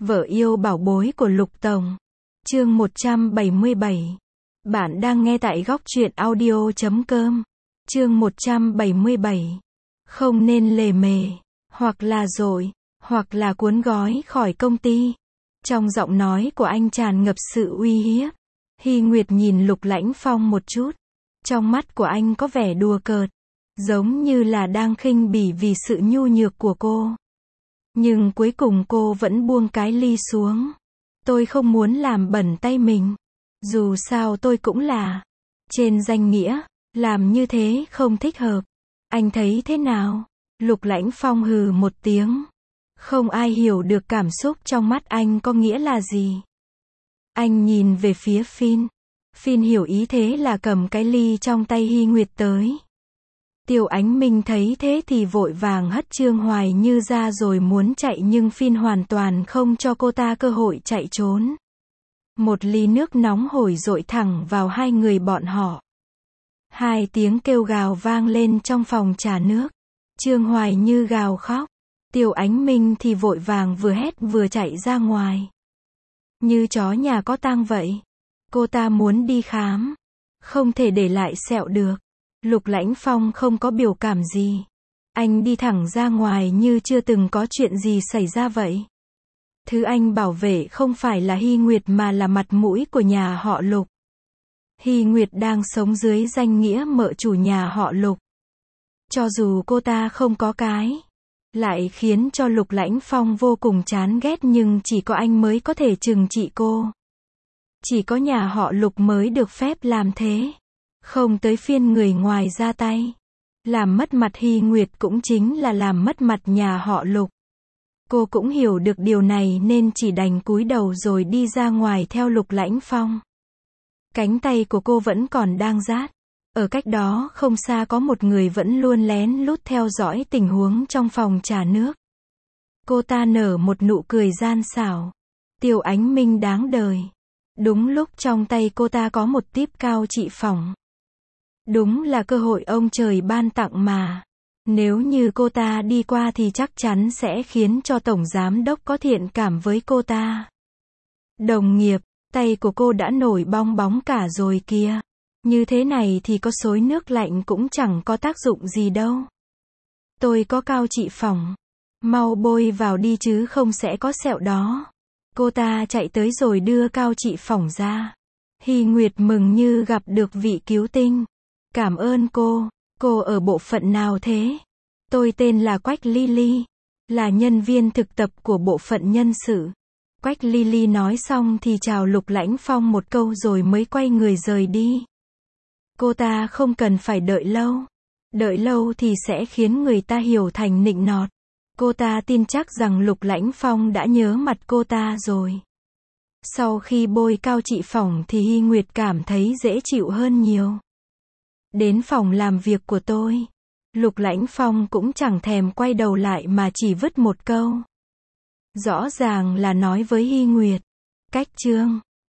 Vợ yêu bảo bối của Lục Tổng. Chương 177. Bạn đang nghe tại góc truyện audio.com. Chương 177. Không nên lề mề, hoặc là dội, hoặc là cuốn gói khỏi công ty. Trong giọng nói của anh tràn ngập sự uy hiếp. Hy Nguyệt nhìn Lục Lãnh Phong một chút. Trong mắt của anh có vẻ đùa cợt, giống như là đang khinh bỉ vì sự nhu nhược của cô. Nhưng cuối cùng cô vẫn buông cái ly xuống. Tôi không muốn làm bẩn tay mình. Dù sao tôi cũng là trên danh nghĩa, làm như thế không thích hợp. Anh thấy thế nào? Lục Lãnh Phong hừ một tiếng. Không ai hiểu được cảm xúc trong mắt anh có nghĩa là gì. Anh nhìn về phía Finn. Finn hiểu ý thế là cầm cái ly trong tay Hy Nguyệt tới. Tiêu Ánh Minh thấy thế thì vội vàng hất Trương Hoài Như ra rồi muốn chạy, nhưng Finn hoàn toàn không cho cô ta cơ hội chạy trốn. Một ly nước nóng hổi dội thẳng vào hai người bọn họ. Hai tiếng kêu gào vang lên trong phòng trà nước. Trương Hoài Như gào khóc. Tiêu Ánh Minh thì vội vàng vừa hét vừa chạy ra ngoài. Như chó nhà có tang vậy. Cô ta muốn đi khám. Không thể để lại sẹo được. Lục Lãnh Phong không có biểu cảm gì. Anh đi thẳng ra ngoài như chưa từng có chuyện gì xảy ra vậy. Thứ anh bảo vệ không phải là Hy Nguyệt mà là mặt mũi của nhà họ Lục. Hy Nguyệt đang sống dưới danh nghĩa mợ chủ nhà họ Lục. Cho dù cô ta không có cái, lại khiến cho Lục Lãnh Phong vô cùng chán ghét, nhưng chỉ có anh mới có thể trừng trị cô. Chỉ có nhà họ Lục mới được phép làm thế. Không tới phiên người ngoài ra tay. Làm mất mặt Hy Nguyệt cũng chính là làm mất mặt nhà họ Lục. Cô cũng hiểu được điều này nên chỉ đành cúi đầu rồi đi ra ngoài theo Lục Lãnh Phong. Cánh tay của cô vẫn còn đang rát. Ở cách đó không xa có một người vẫn luôn lén lút theo dõi tình huống trong phòng trà nước. Cô ta nở một nụ cười gian xảo. Tiêu Ánh Minh đáng đời. Đúng lúc trong tay cô ta có một típ cao trị phỏng. Đúng là cơ hội ông trời ban tặng mà. Nếu như cô ta đi qua thì chắc chắn sẽ khiến cho tổng giám đốc có thiện cảm với cô ta. Đồng nghiệp, tay của cô đã nổi bong bóng cả rồi kìa. Như thế này thì có xối nước lạnh cũng chẳng có tác dụng gì đâu. Tôi có cao trị phỏng. Mau bôi vào đi chứ không sẽ có sẹo đó. Cô ta chạy tới rồi đưa cao trị phỏng ra. Hy Nguyệt mừng như gặp được vị cứu tinh. Cảm ơn cô ở bộ phận nào thế? Tôi tên là Quách Lily, là nhân viên thực tập của bộ phận nhân sự. Quách Lily nói xong thì chào Lục Lãnh Phong một câu rồi mới quay người rời đi. Cô ta không cần phải đợi lâu thì sẽ khiến người ta hiểu thành nịnh nọt. Cô ta tin chắc rằng Lục Lãnh Phong đã nhớ mặt cô ta rồi. Sau khi bôi cao trị phỏng thì Hy Nguyệt cảm thấy dễ chịu hơn nhiều. Đến phòng làm việc của tôi. Lục Lãnh Phong cũng chẳng thèm quay đầu lại mà chỉ vứt một câu. Rõ ràng là nói với Hy Nguyệt. Cách chương